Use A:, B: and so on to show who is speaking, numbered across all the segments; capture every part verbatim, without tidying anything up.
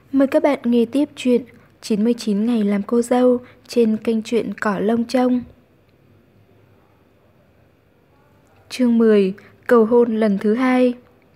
A: Mời các bạn nghe tiếp chuyện chín mươi chín ngày làm cô dâu trên kênh truyện Cỏ Lông Trông. Chương mười. Cầu hôn lần thứ hai.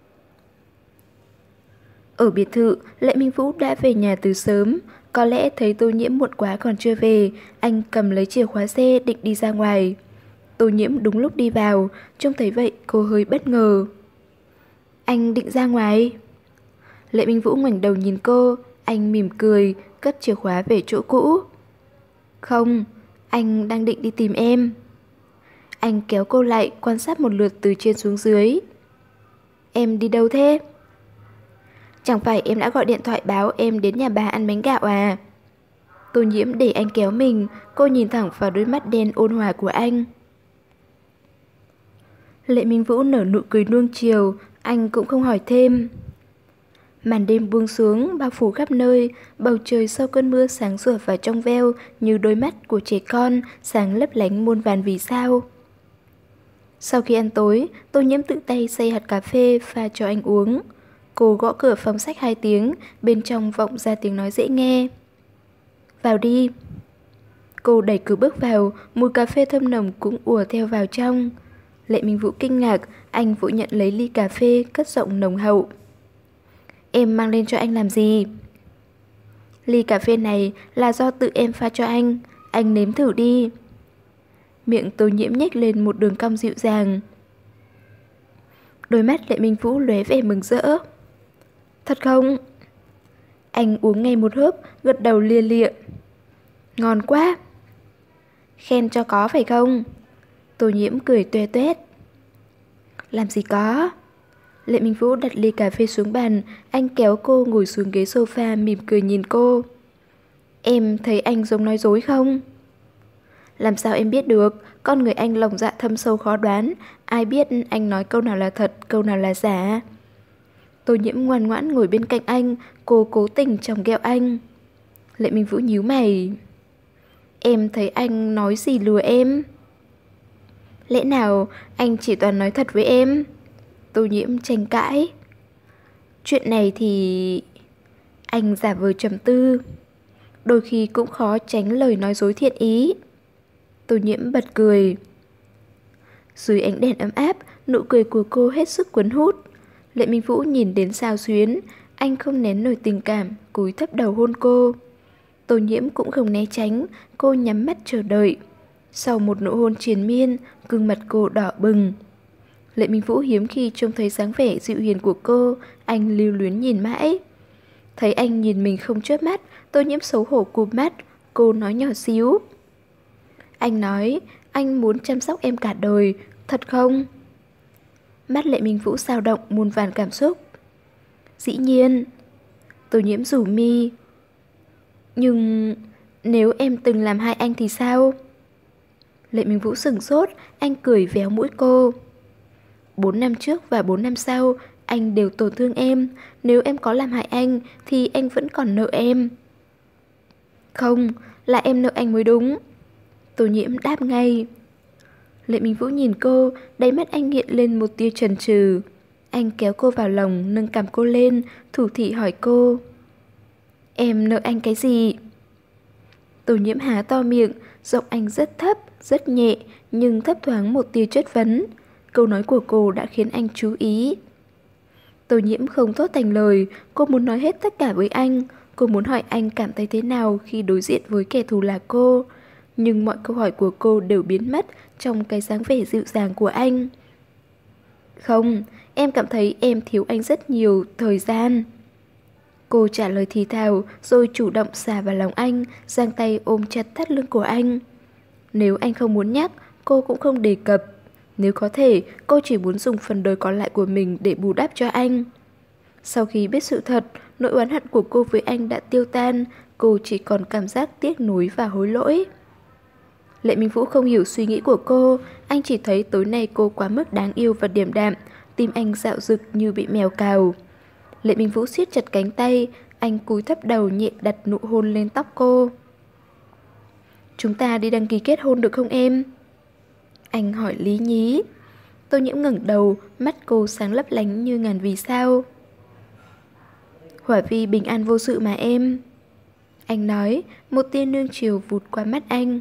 A: Ở biệt thự, Lệ Minh Vũ đã về nhà từ sớm. Có lẽ thấy Tô Nhiễm muộn quá còn chưa về, anh cầm lấy chìa khóa xe định đi ra ngoài. Tô Nhiễm đúng lúc đi vào, trông thấy vậy cô hơi bất ngờ. Anh định ra ngoài? Lệ Minh Vũ ngoảnh đầu nhìn cô, anh mỉm cười, cất chìa khóa về chỗ cũ. Không, anh đang định đi tìm em. Anh kéo cô lại quan sát một lượt từ trên xuống dưới. Em đi đâu thế? Chẳng phải em đã gọi điện thoại báo em đến nhà bà ăn bánh gạo à? Tô Nhiễm để anh kéo mình, cô nhìn thẳng vào đôi mắt đen ôn hòa của anh. Lệ Minh Vũ nở nụ cười nuông chiều, anh cũng không hỏi thêm. Màn đêm buông xuống, bao phủ khắp nơi, bầu trời sau cơn mưa sáng sủa và trong veo như đôi mắt của trẻ con, sáng lấp lánh muôn vàn vì sao. Sau khi ăn tối, Tô Nhiễm tự tay xay hạt cà phê pha cho anh uống. Cô gõ cửa phòng sách hai tiếng, bên trong vọng ra tiếng nói dễ nghe. Vào đi. Cô đẩy cửa bước vào, mùi cà phê thơm nồng cũng ùa theo vào trong. Lệ Minh Vũ kinh ngạc, anh vội nhận lấy ly cà phê, cất giọng nồng hậu. Em mang lên cho anh làm gì? Ly cà phê này là do tự em pha cho anh, anh nếm thử đi. Miệng Tô Nhiễm nhếch lên một đường cong dịu dàng. Đôi mắt Lệ Minh Vũ lóe vẻ mừng rỡ. Thật không? Anh uống ngay một hớp, gật đầu lia lịa. Ngon quá. Khen cho có phải không? Tô Nhiễm cười toe toét. Làm gì có. Lệ Minh Vũ đặt ly cà phê xuống bàn, anh kéo cô ngồi xuống ghế sofa mỉm cười nhìn cô. Em thấy anh giống nói dối không? Làm sao em biết được, con người anh lòng dạ thâm sâu khó đoán, ai biết anh nói câu nào là thật, câu nào là giả. Tô Nhiễm ngoan ngoãn ngồi bên cạnh anh, cô cố tình chồng ghẹo anh. Lệ Minh Vũ nhíu mày. Em thấy anh nói gì lừa em? Lẽ nào anh chỉ toàn nói thật với em? Tô Nhiễm tranh cãi. Chuyện này thì... Anh giả vờ trầm tư. Đôi khi cũng khó tránh lời nói dối thiện ý. Tô Nhiễm bật cười. Dưới ánh đèn ấm áp, nụ cười của cô hết sức cuốn hút. Lệ Minh Vũ nhìn đến xao xuyến, anh không nén nổi tình cảm, cúi thấp đầu hôn cô. Tô Nhiễm cũng không né tránh, cô nhắm mắt chờ đợi. Sau một nụ hôn triền miên, gương mặt cô đỏ bừng. Lệ Minh Vũ hiếm khi trông thấy dáng vẻ dịu hiền của cô, anh lưu luyến nhìn mãi. Thấy anh nhìn mình không chớp mắt, Tô Nhiễm xấu hổ cụp mắt, cô nói nhỏ xíu. Anh nói, anh muốn chăm sóc em cả đời, thật không? Mắt Lệ Minh Vũ dao động muôn vàn cảm xúc. Dĩ nhiên. Tô Nhiễm rủ mi. Nhưng nếu em từng làm hại anh thì sao? Lệ Minh Vũ sửng sốt, anh cười véo mũi cô. Bốn năm trước và bốn năm sau, anh đều tổn thương em. Nếu em có làm hại anh, thì anh vẫn còn nợ em. Không, là em nợ anh mới đúng. Tô Nhiễm đáp ngay. Lệ Minh Vũ nhìn cô, đáy mắt anh hiện lên một tia chần chừ. Anh kéo cô vào lòng, nâng cằm cô lên, thủ thỉ hỏi cô. Em nợ anh cái gì? Tô Nhiễm há to miệng, giọng anh rất thấp, rất nhẹ, nhưng thấp thoáng một tia chất vấn. Câu nói của cô đã khiến anh chú ý. Tô Nhiễm không thốt thành lời, cô muốn nói hết tất cả với anh. Cô muốn hỏi anh cảm thấy thế nào khi đối diện với kẻ thù là cô. Nhưng mọi câu hỏi của cô đều biến mất trong cái dáng vẻ dịu dàng của anh. Không, em cảm thấy em thiếu anh rất nhiều thời gian. Cô trả lời thì thào rồi chủ động xà vào lòng anh, giang tay ôm chặt thắt lưng của anh. Nếu anh không muốn nhắc, cô cũng không đề cập. Nếu có thể, cô chỉ muốn dùng phần đời còn lại của mình để bù đắp cho anh. Sau khi biết sự thật, nỗi oán hận của cô với anh đã tiêu tan, cô chỉ còn cảm giác tiếc nuối và hối lỗi. Lệ Minh Vũ không hiểu suy nghĩ của cô, anh chỉ thấy tối nay cô quá mức đáng yêu và điềm đạm, tim anh dạo dực như bị mèo cào. Lệ Minh Vũ siết chặt cánh tay, anh cúi thấp đầu nhẹ đặt nụ hôn lên tóc cô. Chúng ta đi đăng ký kết hôn được không em? Anh hỏi lý nhí. Tô Nhiễm ngẩng đầu, mắt cô sáng lấp lánh như ngàn vì sao. Hỏa Vi bình an vô sự mà em. Anh nói, một tia nương chiều vụt qua mắt anh.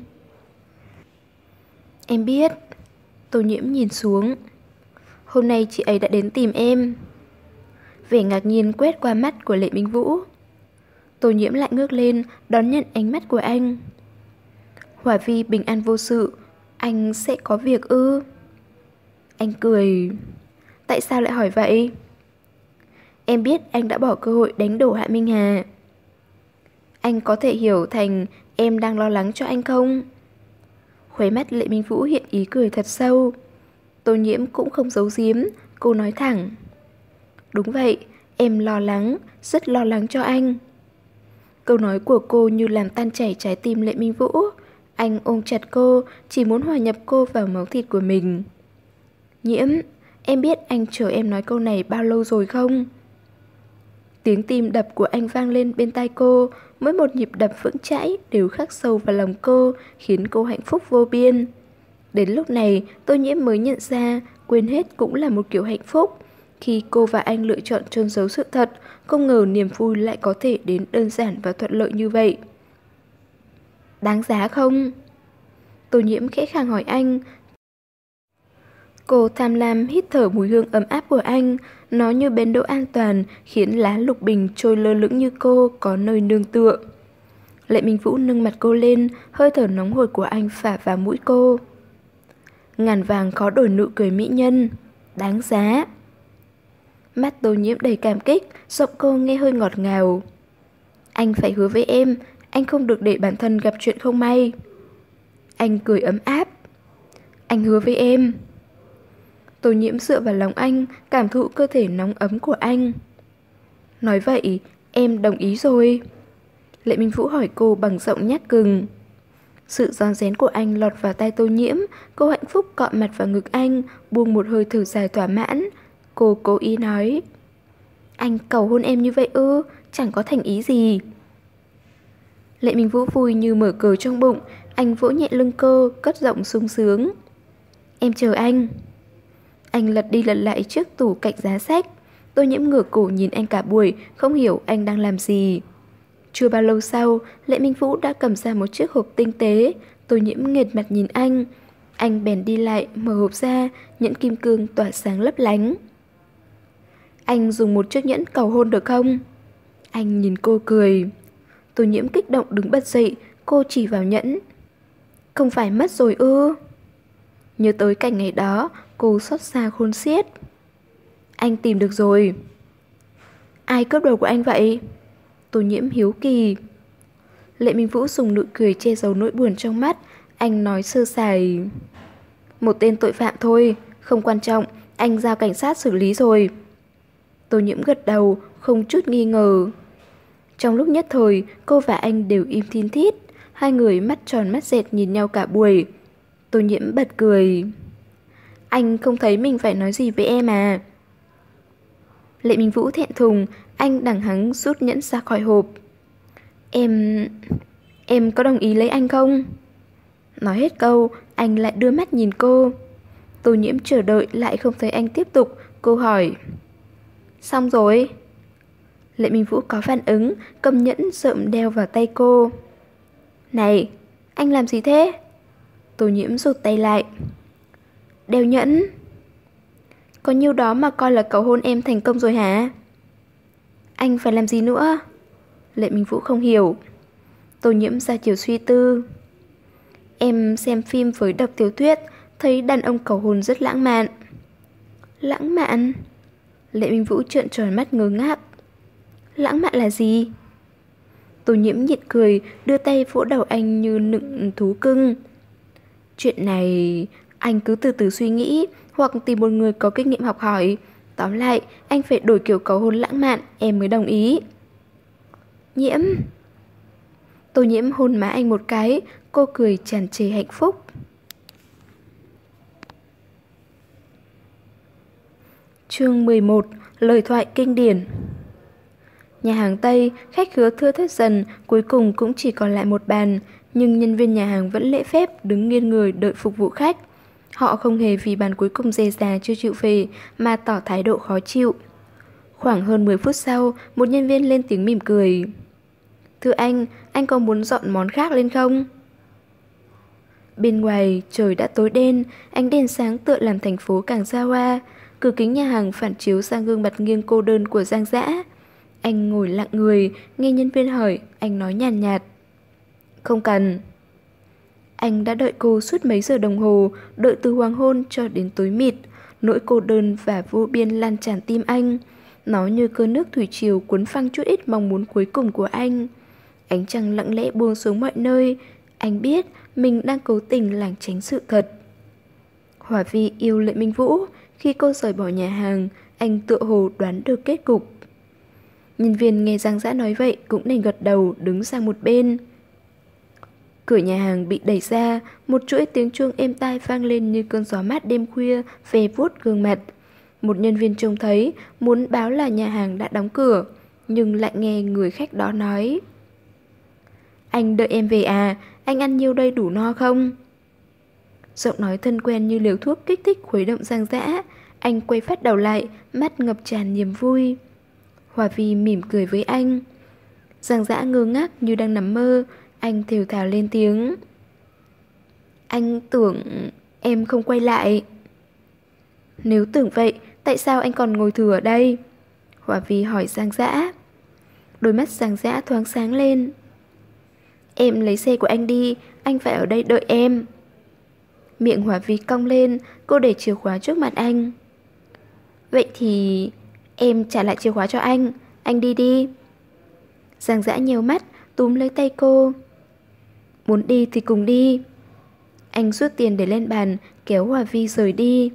A: Em biết. Tô Nhiễm nhìn xuống. Hôm nay chị ấy đã đến tìm em. Vẻ ngạc nhiên quét qua mắt của Lệ Minh Vũ. Tô Nhiễm lại ngước lên, đón nhận ánh mắt của anh. Hỏa Vi bình an vô sự, anh sẽ có việc ư? Anh cười. Tại sao lại hỏi vậy? Em biết anh đã bỏ cơ hội đánh đổ Hạ Minh Hà. Anh có thể hiểu thành em đang lo lắng cho anh không? Khóe mắt Lệ Minh Vũ hiện ý cười thật sâu. Tô Nhiễm cũng không giấu giếm, cô nói thẳng. Đúng vậy, em lo lắng, rất lo lắng cho anh. Câu nói của cô như làm tan chảy trái tim Lệ Minh Vũ. Anh ôm chặt cô, chỉ muốn hòa nhập cô vào máu thịt của mình. Nhiễm, em biết anh chờ em nói câu này bao lâu rồi không? Tiếng tim đập của anh vang lên bên tai cô, mỗi một nhịp đập vững chãi đều khắc sâu vào lòng cô, khiến cô hạnh phúc vô biên. Đến lúc này, Tô Nhiễm mới nhận ra, quên hết cũng là một kiểu hạnh phúc. Khi cô và anh lựa chọn chôn giấu sự thật, không ngờ niềm vui lại có thể đến đơn giản và thuận lợi như vậy. Đáng giá không? Tô Nhiễm khẽ khàng hỏi anh. Cô tham lam hít thở mùi hương ấm áp của anh. Nó như bến đỗ an toàn, khiến lá lục bình trôi lơ lửng như cô có nơi nương tựa. Lệ Minh Vũ nâng mặt cô lên, hơi thở nóng hổi của anh phả vào mũi cô. Ngàn vàng khó đổi nụ cười mỹ nhân. Đáng giá. Mắt Tô Nhiễm đầy cảm kích, giọng cô nghe hơi ngọt ngào. Anh phải hứa với em, anh không được để bản thân gặp chuyện không may. Anh cười ấm áp. Anh hứa với em. Tô Nhiễm dựa vào lòng anh, cảm thụ cơ thể nóng ấm của anh. Nói vậy, em đồng ý rồi. Lệ Minh Vũ hỏi cô bằng giọng nhát gừng. Sự rón rén của anh lọt vào tai Tô Nhiễm, cô hạnh phúc cọ mặt vào ngực anh, buông một hơi thở dài thỏa mãn. Cô cố ý nói. Anh cầu hôn em như vậy ư, chẳng có thành ý gì. Lệ Minh Vũ vui như mở cờ trong bụng, anh vỗ nhẹ lưng cô, cất giọng sung sướng. Em chờ anh. Anh lật đi lật lại trước tủ cạnh giá sách. Tô Nhiễm ngửa cổ nhìn anh cả buổi, không hiểu anh đang làm gì. Chưa bao lâu sau, Lệ Minh Vũ đã cầm ra một chiếc hộp tinh tế. Tô Nhiễm nghệt mặt nhìn anh. Anh bèn đi lại, mở hộp ra, nhẫn kim cương tỏa sáng lấp lánh. Anh dùng một chiếc nhẫn cầu hôn được không? Anh nhìn cô cười. Tô Nhiễm kích động đứng bật dậy, cô chỉ vào nhẫn. Không phải mất rồi ư? Nhớ tới cảnh ngày đó, cô xót xa khôn xiết. Anh tìm được rồi. Ai cướp đồ của anh vậy? Tô Nhiễm hiếu kỳ. Lệ Minh Vũ dùng nụ cười che giấu nỗi buồn trong mắt. Anh nói sơ sài. Một tên tội phạm thôi, không quan trọng, anh giao cảnh sát xử lý rồi. Tô Nhiễm gật đầu, không chút nghi ngờ. Trong lúc nhất thời, cô và anh đều im thin thít. Hai người mắt tròn mắt dẹt nhìn nhau cả buổi. Tô Nhiễm bật cười. Anh không thấy mình phải nói gì với em à? Lệ Minh Vũ thẹn thùng, anh đằng hắng rút nhẫn ra khỏi hộp. Em... em có đồng ý lấy anh không? Nói hết câu, anh lại đưa mắt nhìn cô. Tô Nhiễm chờ đợi lại không thấy anh tiếp tục, cô hỏi. Xong rồi. Lệ Minh Vũ có phản ứng, cầm nhẫn rợm đeo vào tay cô. Này, anh làm gì thế? Tô Nhiễm rụt tay lại. Đeo nhẫn. Có nhiêu đó mà coi là cầu hôn em thành công rồi hả? Anh phải làm gì nữa? Lệ Minh Vũ không hiểu. Tô Nhiễm ra chiều suy tư. Em xem phim với đọc tiểu thuyết, thấy đàn ông cầu hôn rất lãng mạn. Lãng mạn? Lệ Minh Vũ trợn tròn mắt ngơ ngác. Lãng mạn là gì? Tô Nhiễm nhịn cười, đưa tay vỗ đầu anh như nựng thú cưng. Chuyện này anh cứ từ từ suy nghĩ, hoặc tìm một người có kinh nghiệm học hỏi. Tóm lại, anh phải đổi kiểu cầu hôn lãng mạn, em mới đồng ý. Nhiễm. Tô Nhiễm hôn má anh một cái, cô cười tràn trề hạnh phúc. Chương mười một. Lời thoại kinh điển. Nhà hàng Tây, khách khứa thưa thớt dần, cuối cùng cũng chỉ còn lại một bàn, nhưng nhân viên nhà hàng vẫn lễ phép đứng nghiêng người đợi phục vụ khách. Họ không hề vì bàn cuối cùng dè dà chưa chịu về mà tỏ thái độ khó chịu. Khoảng hơn mười phút sau, một nhân viên lên tiếng mỉm cười. Thưa anh, anh có muốn dọn món khác lên không? Bên ngoài, trời đã tối đen, ánh đèn sáng tựa làm thành phố càng xa hoa. Cửa kính nhà hàng phản chiếu sang gương mặt nghiêng cô đơn của Giang Dã. Anh ngồi lặng người, nghe nhân viên hỏi, anh nói nhàn nhạt, nhạt. Không cần. Anh đã đợi cô suốt mấy giờ đồng hồ, đợi từ hoàng hôn cho đến tối mịt. Nỗi cô đơn và vô biên lan tràn tim anh. Nó như cơn nước thủy triều cuốn phăng chút ít mong muốn cuối cùng của anh. Ánh trăng lặng lẽ buông xuống mọi nơi. Anh biết mình đang cố tình lảng tránh sự thật. Hòa Vi yêu Lệ Minh Vũ. Khi cô rời bỏ nhà hàng, anh tựa hồ đoán được kết cục. Nhân viên nghe Giang Dã nói vậy cũng đành gật đầu, đứng sang một bên. Cửa nhà hàng bị đẩy ra, một chuỗi tiếng chuông êm tai vang lên như cơn gió mát đêm khuya ve vuốt gương mặt. Một nhân viên trông thấy, muốn báo là nhà hàng đã đóng cửa, nhưng lại nghe người khách đó nói. Anh đợi em về à, anh ăn nhiêu đây đủ no không? Giọng nói thân quen như liều thuốc kích thích khuấy động Giang Dã. Anh quay phát đầu lại, mắt ngập tràn niềm vui. Hòa Vi mỉm cười với anh. Giang Dã ngơ ngác như đang nằm mơ. Anh thều thào lên tiếng. Anh tưởng em không quay lại. Nếu tưởng vậy, tại sao anh còn ngồi thừa ở đây? Hòa Vi hỏi Giang Dã. Đôi mắt Giang Dã thoáng sáng lên. Em lấy xe của anh đi, anh phải ở đây đợi em. Miệng Hòa Vi cong lên, cô để chìa khóa trước mặt anh. Vậy thì em trả lại chìa khóa cho anh, anh đi đi. Giang Dã nheo mắt, túm lấy tay cô. Muốn đi thì cùng đi. Anh rút tiền để lên bàn, kéo Hòa Vi rời đi.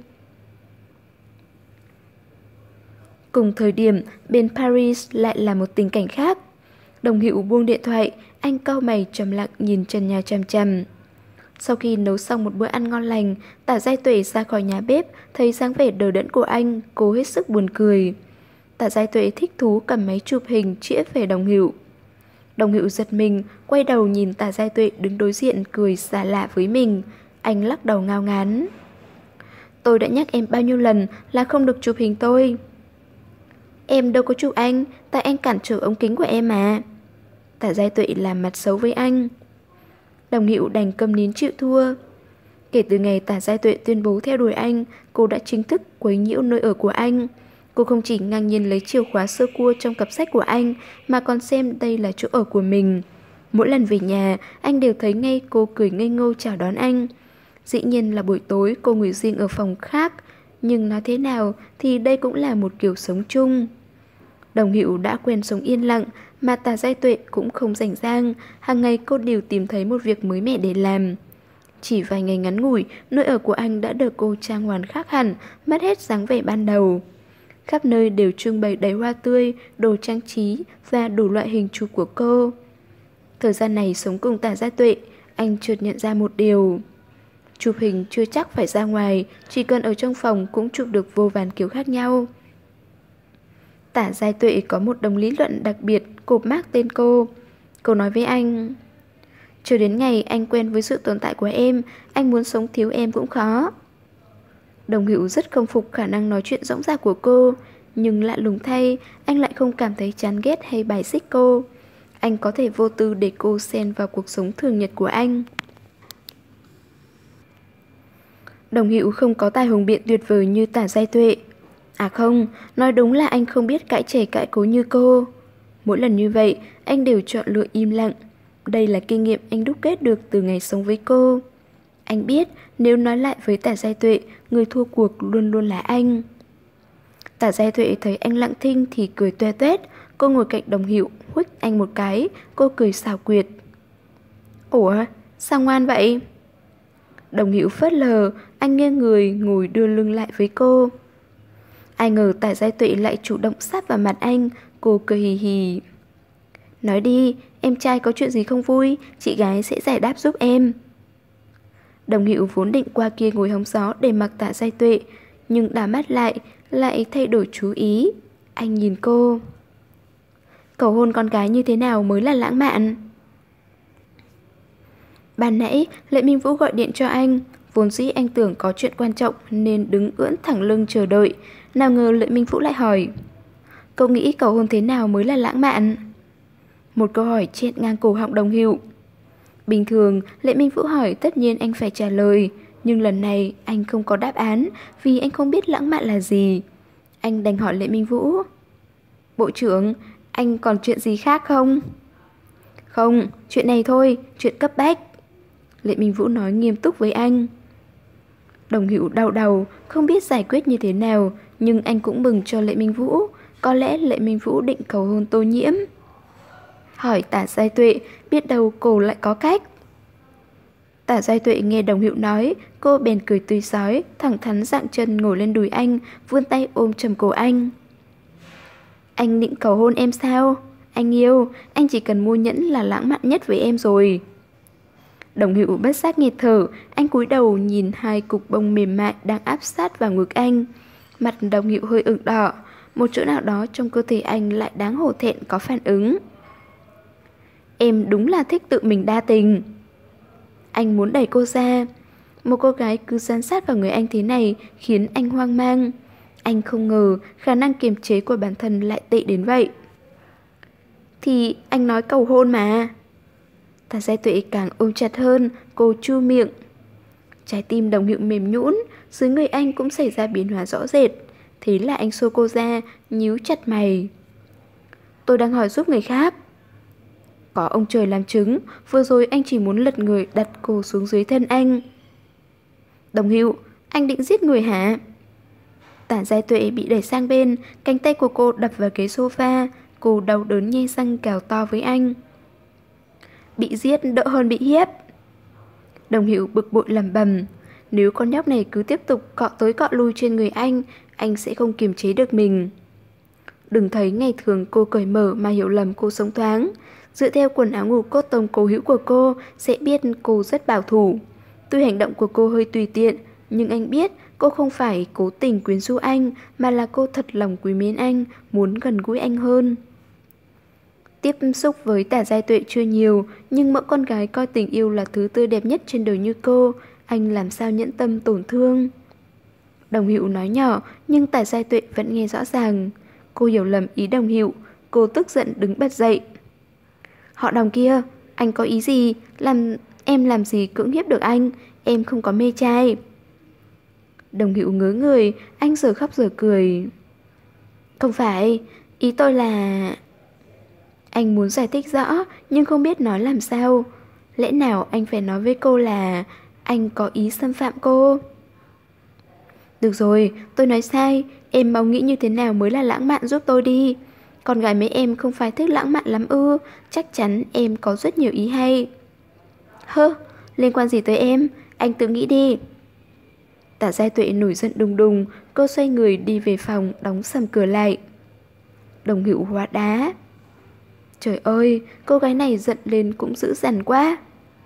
A: Cùng thời điểm, bên Paris lại là một tình cảnh khác. Đồng Hữu buông điện thoại, anh cau mày trầm lặng nhìn trần nhà chằm chằm. Sau khi nấu xong một bữa ăn ngon lành, Tả Giai Tuệ ra khỏi nhà bếp, thấy dáng vẻ đờ đẫn của anh, cô hết sức buồn cười. Tả Giai Tuệ thích thú cầm máy chụp hình chĩa về Đồng Hữu. Đồng Hữu giật mình, quay đầu nhìn Tả Giai Tuệ đứng đối diện cười xa lạ với mình. Anh lắc đầu ngao ngán. Tôi đã nhắc em bao nhiêu lần là không được chụp hình tôi. Em đâu có chụp anh, tại anh cản trở ống kính của em mà. Tả Giai Tuệ làm mặt xấu với anh. Đồng Hữu đành câm nín chịu thua. Kể từ ngày Tả Giai Tuệ tuyên bố theo đuổi anh, cô đã chính thức quấy nhiễu nơi ở của anh. Cô không chỉ ngang nhiên lấy chìa khóa sơ cua trong cặp sách của anh, mà còn xem đây là chỗ ở của mình. Mỗi lần về nhà, anh đều thấy ngay cô cười ngây ngô chào đón anh. Dĩ nhiên là buổi tối cô ngủ riêng ở phòng khác, nhưng nói thế nào thì đây cũng là một kiểu sống chung. Đồng Hữu đã quen sống yên lặng, mà Tả Giai Tuệ cũng không rảnh rang, hàng ngày cô đều tìm thấy một việc mới mẻ để làm. Chỉ vài ngày ngắn ngủi, nơi ở của anh đã được cô trang hoàng khác hẳn, mất hết dáng vẻ ban đầu. Khắp nơi đều trưng bày đầy hoa tươi, đồ trang trí và đủ loại hình chụp của cô. Thời gian này sống cùng Tả Giai Tuệ, anh chợt nhận ra một điều. Chụp hình chưa chắc phải ra ngoài, chỉ cần ở trong phòng cũng chụp được vô vàn kiểu khác nhau. Tả Giai Tuệ có một đồng lý luận đặc biệt cộp mác tên cô. Cô nói với anh, chờ đến ngày anh quen với sự tồn tại của em, anh muốn sống thiếu em cũng khó. Đồng Hữu rất không phục khả năng nói chuyện rõng rạc của cô, nhưng lạ lùng thay, anh lại không cảm thấy chán ghét hay bài xích cô. Anh có thể vô tư để cô xen vào cuộc sống thường nhật của anh. Đồng Hữu không có tài hùng biện tuyệt vời như Tả Giai Tuệ. À không, nói đúng là anh không biết cãi trẻ cãi cố như cô. Mỗi lần như vậy, anh đều chọn lựa im lặng. Đây là kinh nghiệm anh đúc kết được từ ngày sống với cô. Anh biết nếu nói lại với Tả Giai Tuệ, người thua cuộc luôn luôn là anh. Tả Giai Tuệ thấy anh lặng thinh thì cười toe toét. Cô ngồi cạnh Đồng Hữu, huých anh một cái. Cô cười xảo quyệt. Ủa, sao ngoan vậy? Đồng Hữu phớt lờ, anh nghiêng người ngồi đưa lưng lại với cô. Ai ngờ Tả Giai Tuệ lại chủ động sát vào mặt anh. Cô cười hì hì. Nói đi, em trai có chuyện gì không vui, chị gái sẽ giải đáp giúp em. Đồng Hữu vốn định qua kia ngồi hóng gió để mặc Tả Giai Tuệ, nhưng đảo mắt lại, lại thay đổi chú ý. Anh nhìn cô. Cầu hôn con gái như thế nào mới là lãng mạn? Ban nãy, Lệ Minh Vũ gọi điện cho anh. Vốn dĩ anh tưởng có chuyện quan trọng nên đứng ưỡn thẳng lưng chờ đợi. Nào ngờ Lệ Minh Vũ lại hỏi, Cậu nghĩ cầu hôn thế nào mới là lãng mạn? Một câu hỏi chết ngang cổ họng Đồng Hữu. Bình thường, Lệ Minh Vũ hỏi tất nhiên anh phải trả lời, nhưng lần này anh không có đáp án vì anh không biết lãng mạn là gì. Anh đành hỏi Lệ Minh Vũ. Bộ trưởng, anh còn chuyện gì khác không? Không, chuyện này thôi, chuyện cấp bách. Lệ Minh Vũ nói nghiêm túc với anh. Đồng Hữu đau đầu, không biết giải quyết như thế nào, nhưng anh cũng mừng cho Lệ Minh Vũ. Có lẽ Lệ Minh Vũ định cầu hôn Tô Nhiễm. Hỏi Tả Giai Tuệ, biết đâu cô lại có cách. Tả Giai Tuệ nghe Đồng Hữu nói, cô bèn cười tươi rói, thẳng thắn dạng chân ngồi lên đùi anh, vươn tay ôm chầm cổ anh. Anh định cầu hôn em sao? Anh yêu, anh chỉ cần mua nhẫn là lãng mạn nhất với em rồi. Đồng Hữu bất giác nghẹt thở, anh cúi đầu nhìn hai cục bông mềm mại đang áp sát vào ngực anh. Mặt Đồng Hữu hơi ửng đỏ, một chỗ nào đó trong cơ thể anh lại đáng hổ thẹn có phản ứng. Em đúng là thích tự mình đa tình. Anh muốn đẩy cô ra. Một cô gái cứ dán sát vào người anh thế này khiến anh hoang mang. Anh không ngờ khả năng kiềm chế của bản thân lại tệ đến vậy. Thì anh nói cầu hôn mà. Tả Giai Tuệ càng ôm chặt hơn, cô chu miệng. Trái tim Đồng Hữu mềm nhũn, dưới người anh cũng xảy ra biến hóa rõ rệt. Thế là anh xô cô ra, nhíu chặt mày. Tôi đang hỏi giúp người khác. Có ông trời làm chứng, vừa rồi anh chỉ muốn lật người đặt cô xuống dưới thân anh. Đồng Hữu, anh định giết người hả? Tả Giai Tuệ bị đẩy sang bên, cánh tay của cô đập vào ghế sofa, cô đau đớn nhe răng cào to với anh. Bị giết đỡ hơn bị hiếp. Đồng Hữu bực bội lẩm bẩm, nếu con nhóc này cứ tiếp tục cọ tới cọ lui trên người anh, anh sẽ không kiềm chế được mình. Đừng thấy ngày thường cô cởi mở mà hiểu lầm cô sống thoáng. Dựa theo quần áo ngủ cốt tông cố hữu của cô sẽ biết cô rất bảo thủ. Tuy hành động của cô hơi tùy tiện, nhưng anh biết cô không phải cố tình quyến rũ anh, mà là cô thật lòng quý mến anh, muốn gần gũi anh hơn. Tiếp xúc với Tả Giai Tuệ chưa nhiều, nhưng mỗi con gái coi tình yêu là thứ tươi đẹp nhất trên đời như cô, anh làm sao nhẫn tâm tổn thương. Đồng Hữu nói nhỏ, nhưng Tả Giai Tuệ vẫn nghe rõ ràng. Cô hiểu lầm ý Đồng Hữu, cô tức giận đứng bật dậy. Họ Đồng kia, anh có ý gì? Làm em làm gì cưỡng hiếp được anh? Em không có mê trai. Đồng Hữu ngớ người, anh giờ khóc giờ cười. Không phải, ý tôi là... Anh muốn giải thích rõ, nhưng không biết nói làm sao. Lẽ nào anh phải nói với cô là anh có ý xâm phạm cô? Được rồi, tôi nói sai. Em mau nghĩ như thế nào mới là lãng mạn giúp tôi đi. Con gái mấy em không phải thích lãng mạn lắm ư? Chắc chắn em có rất nhiều ý hay. Hơ, liên quan gì tới em? Anh tự nghĩ đi. Tả Giai Tuệ nổi giận đùng đùng, cô xoay người đi về phòng, đóng sầm cửa lại. Đồng Hữu hóa đá. Trời ơi, cô gái này giận lên cũng dữ dằn quá.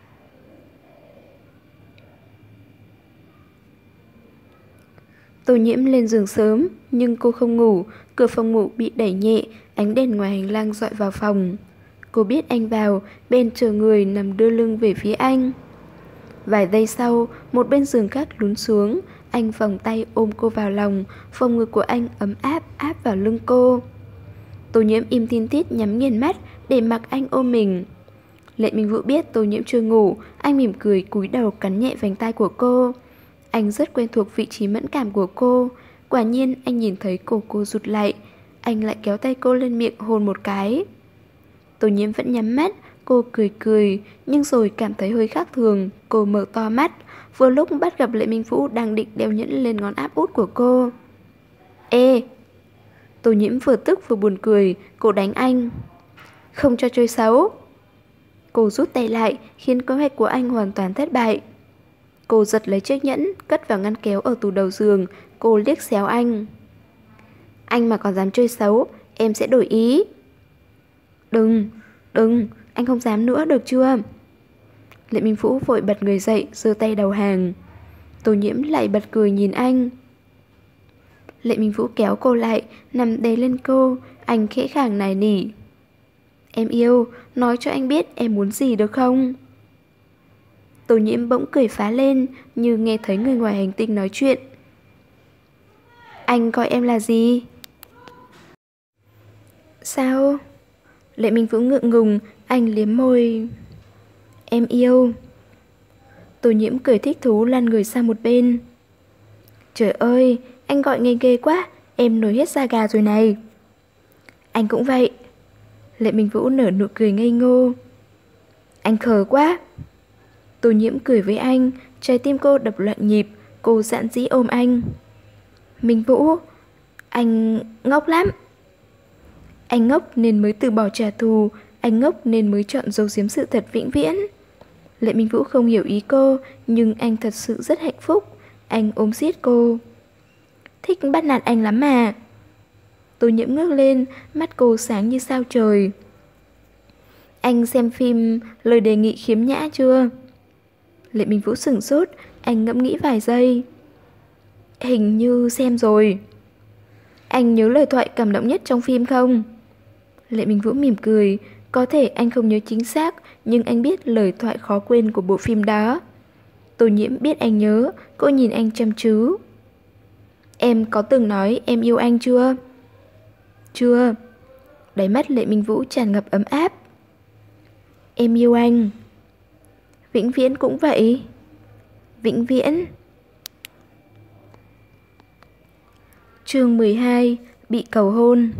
A: Tô Nhiễm lên giường sớm, nhưng cô không ngủ. Cửa phòng ngủ bị đẩy nhẹ, ánh đèn ngoài hành lang dọi vào phòng. Cô biết anh vào, bên chờ người nằm đưa lưng về phía anh. Vài giây sau, một bên giường khác lún xuống. Anh vòng tay ôm cô vào lòng, phòng ngực của anh ấm áp áp vào lưng cô. Tô Nhiễm im tin tít nhắm nghiền mắt để mặc anh ôm mình. Lệ Minh Vũ biết Tô Nhiễm chưa ngủ, anh mỉm cười cúi đầu cắn nhẹ vành tai của cô. Anh rất quen thuộc vị trí mẫn cảm của cô. Quả nhiên anh nhìn thấy cổ cô rụt lại. Anh lại kéo tay cô lên miệng hôn một cái. Tô Nhiễm vẫn nhắm mắt, cô cười cười, nhưng rồi cảm thấy hơi khác thường. Cô mở to mắt, vừa lúc bắt gặp Lệ Minh Vũ đang định đeo nhẫn lên ngón áp út của cô. Ê! Tô Nhiễm vừa tức vừa buồn cười, cô đánh anh. Không cho chơi xấu. Cô rút tay lại, khiến kế hoạch của anh hoàn toàn thất bại. Cô giật lấy chiếc nhẫn, cất vào ngăn kéo ở tủ đầu giường. Cô liếc xéo anh. Anh mà còn dám chơi xấu, em sẽ đổi ý. Đừng, đừng, anh không dám nữa được chưa? Lệ Minh Vũ vội bật người dậy, giơ tay đầu hàng. Tô Nhiễm lại bật cười nhìn anh. Lệ Minh Vũ kéo cô lại, nằm đè lên cô. Anh khẽ khàng nài nỉ. Em yêu, nói cho anh biết em muốn gì được không? Tô Nhiễm bỗng cười phá lên, như nghe thấy người ngoài hành tinh nói chuyện. Anh gọi em là gì? Sao? Lệ Minh Vũ ngượng ngùng, anh liếm môi. Em yêu. Tô Nhiễm cười thích thú lăn người sang một bên. Trời ơi, anh gọi ngây ghê quá, em nổi hết da gà rồi này. Anh cũng vậy. Lệ Minh Vũ nở nụ cười ngây ngô. Anh khờ quá. Tô Nhiễm cười với anh, trái tim cô đập loạn nhịp, cô dạn dĩ ôm anh. Minh Vũ, anh ngốc lắm. Anh ngốc nên mới từ bỏ trả thù, anh ngốc nên mới chọn giấu giếm sự thật vĩnh viễn. Lệ Minh Vũ không hiểu ý cô, nhưng anh thật sự rất hạnh phúc. Anh ôm siết cô. Thích bắt nạt anh lắm mà. Tô Nhiễm ngước lên, mắt cô sáng như sao trời. Anh xem phim Lời đề nghị khiếm nhã chưa? Lệ Minh Vũ sửng sốt, anh ngẫm nghĩ vài giây. Hình như xem rồi. Anh nhớ lời thoại cảm động nhất trong phim không? Lệ Minh Vũ mỉm cười. Có thể anh không nhớ chính xác, nhưng anh biết lời thoại khó quên của bộ phim đó. Tô Nhiễm biết anh nhớ, cô nhìn anh chăm chú. Em có từng nói em yêu anh chưa? Chưa. Đáy mắt Lệ Minh Vũ tràn ngập ấm áp. Em yêu anh. Vĩnh viễn cũng vậy. Vĩnh viễn. Chương mười hai. Bị cầu hôn.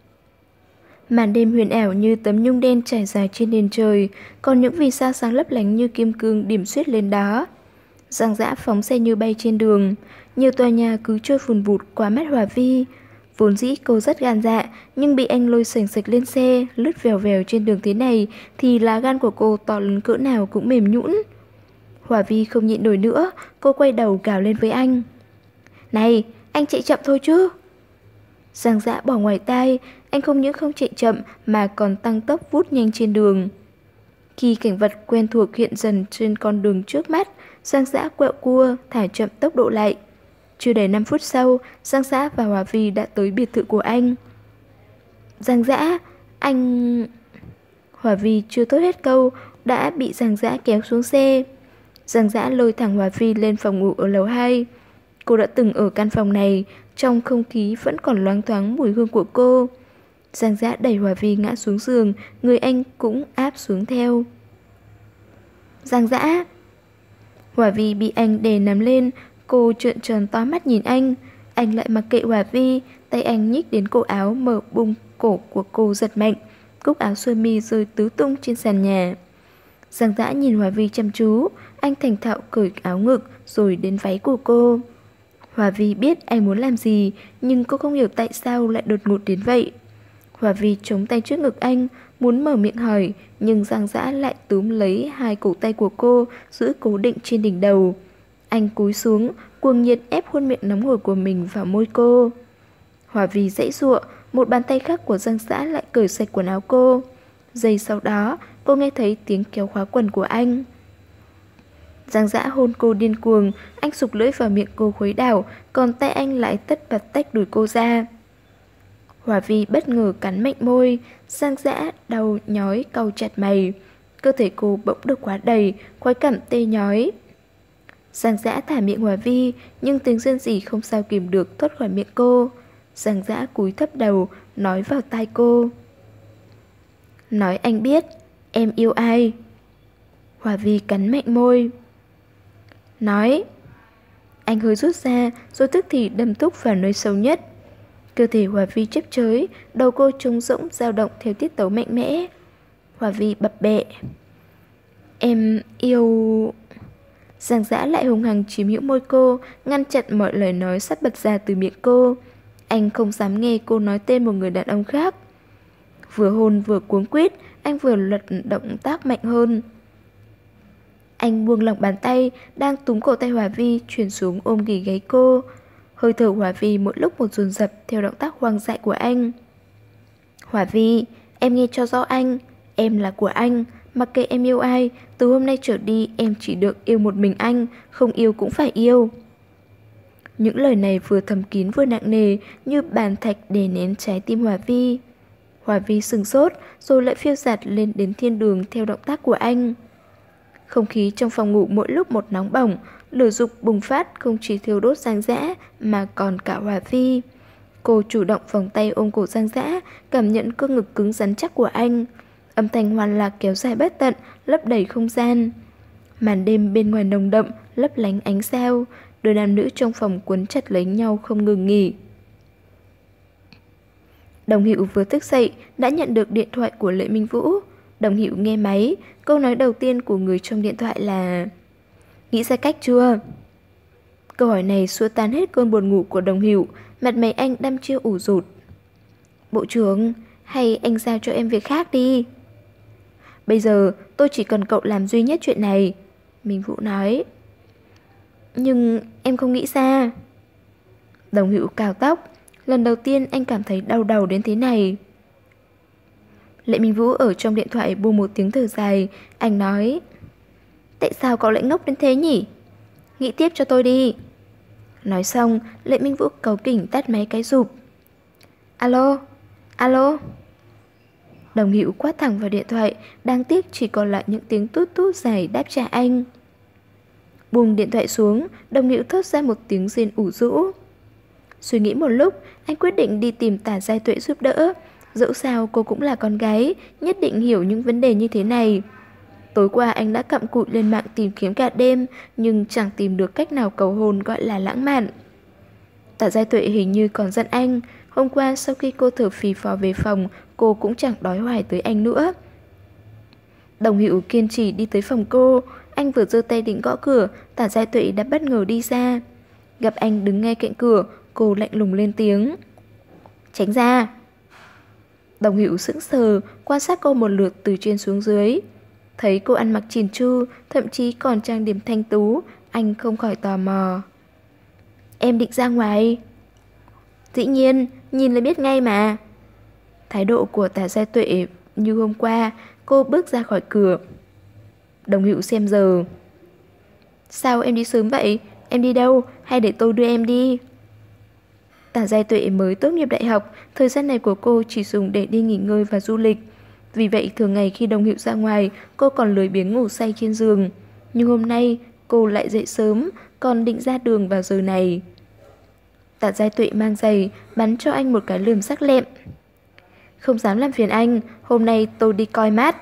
A: Màn đêm huyền ảo như tấm nhung đen trải dài trên nền trời, còn những vì sao sáng lấp lánh như kim cương điểm xuyết lên đó. Giang Dã phóng xe như bay trên đường, nhiều tòa nhà cứ trôi phùn vụt qua mắt Hòa Vi. Vốn dĩ cô rất gan dạ, nhưng bị anh lôi sành sạch lên xe, lướt vèo vèo trên đường thế này thì lá gan của cô to lớn cỡ nào cũng mềm nhũn. Hòa Vi không nhịn nổi nữa, cô quay đầu gào lên với anh. Này, anh chạy chậm thôi chứ. Giang Dã bỏ ngoài tai, anh không những không chạy chậm mà còn tăng tốc vút nhanh trên đường. Khi cảnh vật quen thuộc hiện dần trên con đường trước mắt, Giang Dã quẹo cua, thả chậm tốc độ lại. Chưa đầy năm phút sau, Giang Dã và Hòa Vi đã tới biệt thự của anh. Giang Dã, anh... Hòa Vi chưa thốt hết câu, đã bị Giang Dã kéo xuống xe. Giang Dã lôi thẳng Hòa Vi lên phòng ngủ ở lầu hai. Cô đã từng ở căn phòng này, trong không khí vẫn còn loáng thoáng mùi hương của cô. Giang Dã đẩy Hòa Vi ngã xuống giường, người anh cũng áp xuống theo. Giang Dã. Hòa Vi bị anh đè nắm lên, cô trợn tròn to mắt nhìn anh. Anh lại mặc kệ Hòa Vi, tay anh nhích đến cổ áo mở bung cổ của cô giật mạnh. Cúc áo sơ mi rơi tứ tung trên sàn nhà. Giang Dã nhìn Hòa Vi chăm chú, anh thành thạo cởi áo ngực rồi đến váy của cô. Hòa Vi biết anh muốn làm gì, nhưng cô không hiểu tại sao lại đột ngột đến vậy. Hòa Vi chống tay trước ngực anh, muốn mở miệng hỏi, nhưng Giang Dã lại túm lấy hai cổ tay của cô, giữ cố định trên đỉnh đầu. Anh cúi xuống, cuồng nhiệt ép khuôn miệng nóng hổi của mình vào môi cô. Hòa Vi giãy giụa, một bàn tay khác của Giang Dã lại cởi sạch quần áo cô. Giây sau đó, cô nghe thấy tiếng kéo khóa quần của anh. Giang Dã hôn cô điên cuồng, anh sụp lưỡi vào miệng cô khuấy đảo, còn tay anh lại tất bật tách đuổi cô ra. Hòa Vi bất ngờ cắn mạnh môi, Giang Dã đau nhói cau chặt mày. Cơ thể cô bỗng được quá đầy, khoái cảm tê nhói. Giang Dã thả miệng Hòa Vi, nhưng tiếng rên rỉ không sao kìm được thoát khỏi miệng cô. Giang Dã cúi thấp đầu, nói vào tai cô. Nói anh biết, em yêu ai? Hòa Vi cắn mạnh môi. Nói. Anh hơi rút ra, rồi tức thì đâm thúc vào nơi sâu nhất. Cơ thể Hòa Vi chớp chới, đầu cô trống rỗng dao động theo tiết tấu mạnh mẽ. Hòa Vi bập bẹ. Em yêu... Giang Dã lại hùng hằng chiếm hữu môi cô, ngăn chặn mọi lời nói sắp bật ra từ miệng cô. Anh không dám nghe cô nói tên một người đàn ông khác. Vừa hôn vừa cuống quýt, anh vừa luật động tác mạnh hơn. Anh buông lỏng bàn tay, đang túm cổ tay Hòa Vi chuyển xuống ôm ghì gáy cô. Hơi thở Hòa Vi một lúc một dồn dập theo động tác hoang dại của anh. Hòa Vi, em nghe cho rõ anh, em là của anh, mặc kệ em yêu ai, từ hôm nay trở đi em chỉ được yêu một mình anh, không yêu cũng phải yêu. Những lời này vừa thầm kín vừa nặng nề, như bàn thạch đè nén trái tim Hòa Vi. Hòa Vi sừng sốt, rồi lại phiêu dạt lên đến thiên đường theo động tác của anh. Không khí trong phòng ngủ mỗi lúc một nóng bỏng, lửa dục bùng phát không chỉ thiêu đốt Giang Dã mà còn cả Hòa Vi. Cô chủ động vòng tay ôm cổ Giang Dã, cảm nhận cơ ngực cứng rắn chắc của anh. Âm thanh hoàn lạc kéo dài bất tận, lấp đầy không gian. Màn đêm bên ngoài nồng đậm, lấp lánh ánh sao. Đôi nam nữ trong phòng quấn chặt lấy nhau không ngừng nghỉ. Đồng Hữu vừa thức dậy đã nhận được điện thoại của Lệ Minh Vũ. Đồng Hữu nghe máy, câu nói đầu tiên của người trong điện thoại là: nghĩ ra cách chưa? Câu hỏi này xua tan hết cơn buồn ngủ của Đồng Hữu, mặt mày anh đăm chiêu ủ rụt. Bộ trưởng, hay anh giao cho em việc khác đi. Bây giờ tôi chỉ cần cậu làm duy nhất chuyện này, Minh Vũ nói. Nhưng em không nghĩ ra. Đồng Hữu cào tóc. Lần đầu tiên anh cảm thấy đau đầu đến thế này. Lệ Minh Vũ ở trong điện thoại buông một tiếng thở dài. Anh nói: tại sao cậu lại ngốc đến thế nhỉ? Nghĩ tiếp cho tôi đi. Nói xong, Lệ Minh Vũ cáu kỉnh tắt máy cái rụp. Alo, alo. Đồng Hữu quát thẳng vào điện thoại, đáng tiếc chỉ còn lại những tiếng tút tút dài đáp trả anh. Buông điện thoại xuống, Đồng Hữu thốt ra một tiếng rên ủ rũ. Suy nghĩ một lúc, anh quyết định đi tìm Tả Giai Tuệ giúp đỡ. Dẫu sao cô cũng là con gái, nhất định hiểu những vấn đề như thế này. Tối qua anh đã cặm cụi lên mạng tìm kiếm cả đêm, nhưng chẳng tìm được cách nào cầu hôn gọi là lãng mạn. Tả Giai Tuệ hình như còn giận anh. Hôm qua sau khi cô thở phì phò về phòng, cô cũng chẳng đói hoài tới anh nữa. Đồng Hữu kiên trì đi tới phòng cô. Anh vừa giơ tay định gõ cửa, Tả Giai Tuệ đã bất ngờ đi ra. Gặp anh đứng ngay cạnh cửa, cô lạnh lùng lên tiếng: tránh ra. Đồng Hữu sững sờ, quan sát cô một lượt từ trên xuống dưới. Thấy cô ăn mặc chỉn chu, thậm chí còn trang điểm thanh tú, anh không khỏi tò mò. Em định ra ngoài? Dĩ nhiên, nhìn là biết ngay mà. Thái độ của Tả Giai Tuệ như hôm qua. Cô bước ra khỏi cửa. Đồng Hữu xem giờ. Sao em đi sớm vậy? Em đi đâu? Hay để tôi đưa em đi? Tả Giai Tuệ mới tốt nghiệp đại học, thời gian này của cô chỉ dùng để đi nghỉ ngơi và du lịch. Vì vậy thường ngày khi Đồng Hữu ra ngoài, cô còn lười biếng ngủ say trên giường. Nhưng hôm nay cô lại dậy sớm, còn định ra đường vào giờ này. Tả Giai Tuệ mang giày, bắn cho anh một cái lườm sắc lẹm. Không dám làm phiền anh, hôm nay tôi đi coi mắt.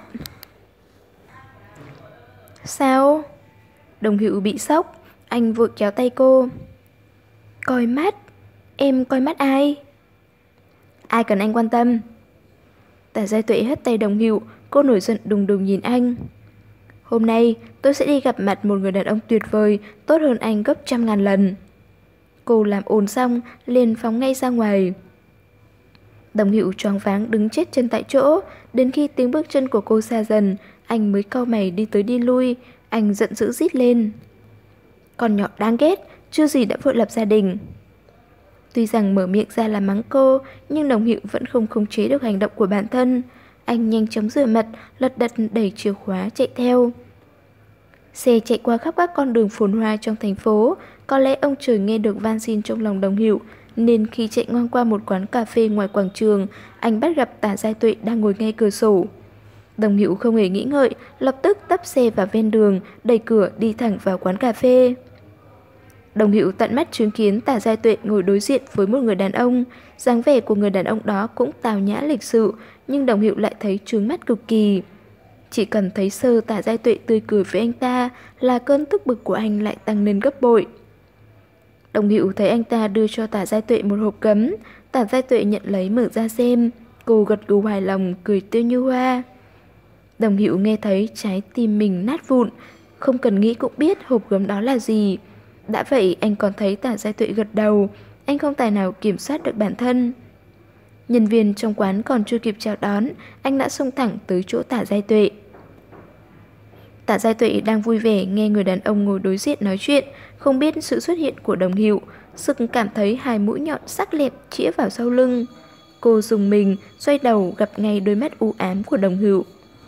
A: Sao? Đồng Hữu bị sốc, anh vội kéo tay cô. Coi mắt? Em coi mắt ai? Ai cần anh quan tâm? Tả Giai Tuệ hất tay Đồng Hữu, cô nổi giận đùng đùng nhìn anh. Hôm nay tôi sẽ đi gặp mặt một người đàn ông tuyệt vời, tốt hơn anh gấp trăm ngàn lần. Cô làm ồn xong, liền phóng ngay ra ngoài. Đồng Hữu choáng váng đứng chết chân tại chỗ. Đến khi tiếng bước chân của cô xa dần, anh mới cau mày đi tới đi lui. Anh giận dữ rít lên. Con nhỏ đáng ghét, chưa gì đã vội lập gia đình. Tuy rằng mở miệng ra là mắng cô, nhưng Đồng Hữu vẫn không khống chế được hành động của bản thân. Anh nhanh chóng rửa mặt, lật đật đẩy chìa khóa chạy theo. Xe chạy qua khắp các con đường phồn hoa trong thành phố. Có lẽ ông trời nghe được van xin trong lòng Đồng Hữu, nên khi chạy ngang qua một quán cà phê ngoài quảng trường, anh bắt gặp Tả Giai Tuệ đang ngồi ngay cửa sổ. Đồng Hữu không hề nghĩ ngợi, lập tức tấp xe vào ven đường, đẩy cửa đi thẳng vào quán cà phê. Đồng Hữu tận mắt chứng kiến Tả Giai Tuệ ngồi đối diện với một người đàn ông. Dáng vẻ của người đàn ông đó cũng tào nhã lịch sự, nhưng Đồng Hữu lại thấy trướng mắt cực kỳ. Chỉ cần thấy sơ Tả Giai Tuệ tươi cười với anh ta là cơn tức bực của anh lại tăng lên gấp bội. Đồng Hữu thấy anh ta đưa cho Tả Giai Tuệ một hộp cấm. Tả Giai Tuệ nhận lấy mở ra xem. Cô gật gù hài lòng, cười tươi như hoa. Đồng Hữu nghe thấy trái tim mình nát vụn. Không cần nghĩ cũng biết hộp gấm đó là gì. Đã vậy anh còn thấy Tả Giai Tuệ gật đầu. Anh không tài nào kiểm soát được bản thân. Nhân viên trong quán còn chưa kịp chào đón, anh đã xông thẳng tới chỗ Tả Giai Tuệ. Tả Giai Tuệ đang vui vẻ nghe người đàn ông ngồi đối diện nói chuyện, không biết sự xuất hiện của Đồng Hữu, sực cảm thấy hai mũi nhọn sắc lẹm chĩa vào sau lưng. Cô dùng mình, xoay đầu gặp ngay đôi mắt u ám của Đồng Hữu.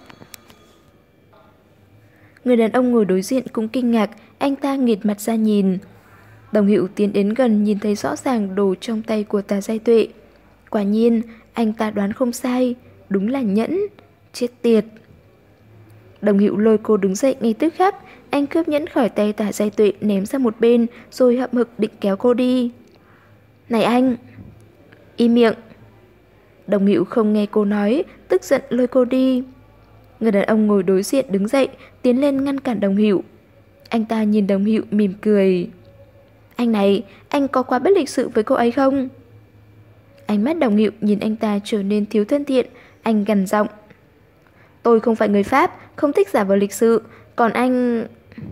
A: Người đàn ông ngồi đối diện cũng kinh ngạc, anh ta nghệt mặt ra nhìn. Đồng Hữu tiến đến gần nhìn thấy rõ ràng đồ trong tay của Tả Giai Tuệ. Quả nhiên, anh ta đoán không sai, đúng là nhẫn, chết tiệt. Đồng Hữu lôi cô đứng dậy ngay tức khắc, anh cướp nhẫn khỏi tay Tả Giai Tuệ ném sang một bên rồi hậm hực định kéo cô đi. Này anh! Im miệng. Đồng Hữu không nghe cô nói, tức giận lôi cô đi. Người đàn ông ngồi đối diện đứng dậy, tiến lên ngăn cản Đồng Hữu. Anh ta nhìn Đồng Hữu mỉm cười. Anh này, anh có quá bất lịch sự với cô ấy không? Ánh mắt Đồng Hữu nhìn anh ta trở nên thiếu thân thiện, anh gằn giọng. Tôi không phải người Pháp, không thích giả vờ lịch sự, còn anh...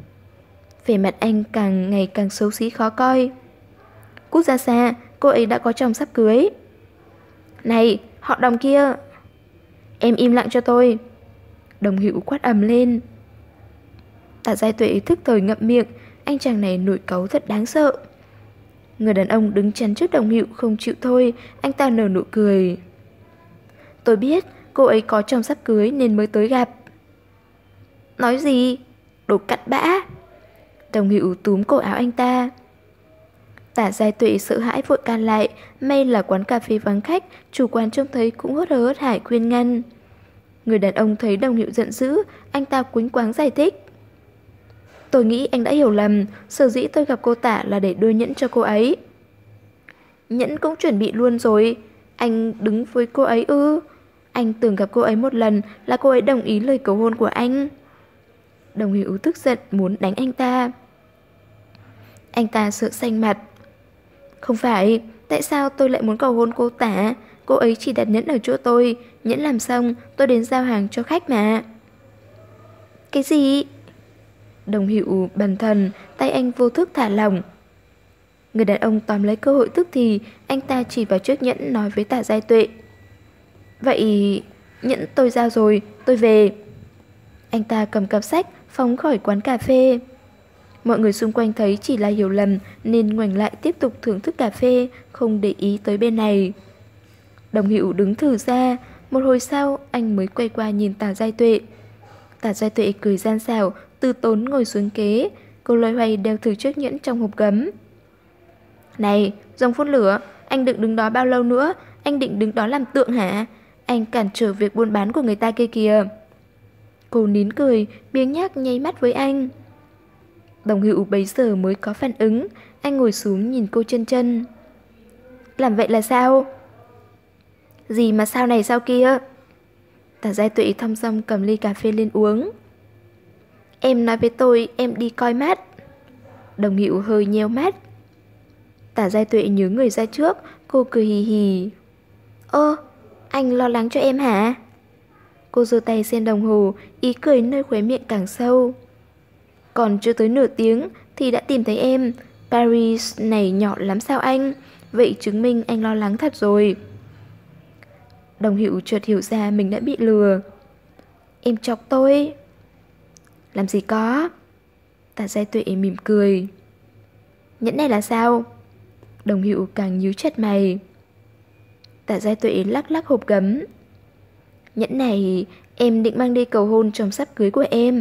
A: Vẻ mặt anh càng ngày càng xấu xí khó coi. Cút ra xa, cô ấy đã có chồng sắp cưới. Này, họ Đồng kia. Em im lặng cho tôi. Đồng Hữu quát ầm lên. Tạ Giai Tuệ thức thời ngậm miệng, anh chàng này nổi cáu thật đáng sợ. Người đàn ông đứng chắn trước Đồng Hữu không chịu thôi, anh ta nở nụ cười. Tôi biết cô ấy có chồng sắp cưới nên mới tới gặp. Nói gì? Đồ cặn bã. Đồng Hữu túm cổ áo anh ta. Tạ Giai Tuệ sợ hãi vội can lại, may là quán cà phê vắng khách, chủ quán trông thấy cũng hớt hớt hớt hải khuyên ngăn. Người đàn ông thấy Đồng Hữu giận dữ, anh ta quýnh quáng giải thích. Tôi nghĩ anh đã hiểu lầm, sở dĩ tôi gặp cô Tạ là để đưa nhẫn cho cô ấy. Nhẫn cũng chuẩn bị luôn rồi, anh đứng với cô ấy ư? Anh từng gặp cô ấy một lần là cô ấy đồng ý lời cầu hôn của anh. Đồng Hữu tức giận muốn đánh anh ta. Anh ta sợ xanh mặt. Không phải, tại sao tôi lại muốn cầu hôn cô Tạ? Cô ấy chỉ đặt nhẫn ở chỗ tôi, nhẫn làm xong tôi đến giao hàng cho khách mà. Cái gì? Đồng Hữu bần thần, tay anh vô thức thả lỏng. Người đàn ông tóm lấy cơ hội tức thì, anh ta chỉ vào chiếc nhẫn nói với Tạ Giai Tuệ. Vậy nhẫn tôi giao rồi, tôi về. Anh ta cầm cặp sách, phóng khỏi quán cà phê. Mọi người xung quanh thấy chỉ là hiểu lầm nên ngoảnh lại tiếp tục thưởng thức cà phê, không để ý tới bên này. Đồng Hữu đứng thử ra, một hồi sau anh mới quay qua nhìn Tạ Giai Tuệ. Tạ Giai Tuệ cười gian xảo, từ tốn ngồi xuống kế. Cô loay hoay đeo thử chiếc nhẫn trong hộp gấm. Này, dòng phun lửa, anh định đứng đó bao lâu nữa? Anh định đứng đó làm tượng hả? Anh cản trở việc buôn bán của người ta kia kìa. Cô nín cười, biếng nhác nháy mắt với anh. Đồng Hữu bấy giờ mới có phản ứng. Anh ngồi xuống nhìn cô chân chân. Làm vậy là sao? Gì mà sao này sao kia? Tạ Giai Tuệ thong dong cầm ly cà phê lên uống. Em nói với tôi em đi coi mắt. Đồng Hữu hơi nheo mắt. Tạ Giai Tuệ nhớ người ra trước. Cô cười hì hì. Ơ, anh lo lắng cho em hả? Cô giơ tay xem đồng hồ, ý cười nơi khóe miệng càng sâu. Còn chưa tới nửa tiếng thì đã tìm thấy em. Paris này nhỏ lắm sao anh? Vậy chứng minh anh lo lắng thật rồi. Đồng Hữu chợt hiểu ra mình đã bị lừa. Em chọc tôi. Làm gì có. Tạ Giai Tuệ mỉm cười. Nhẫn này là sao? Đồng Hữu càng nhíu chặt mày. Tạ Giai Tuệ lắc lắc hộp gấm. Nhẫn này em định mang đi cầu hôn chồng sắp cưới của em.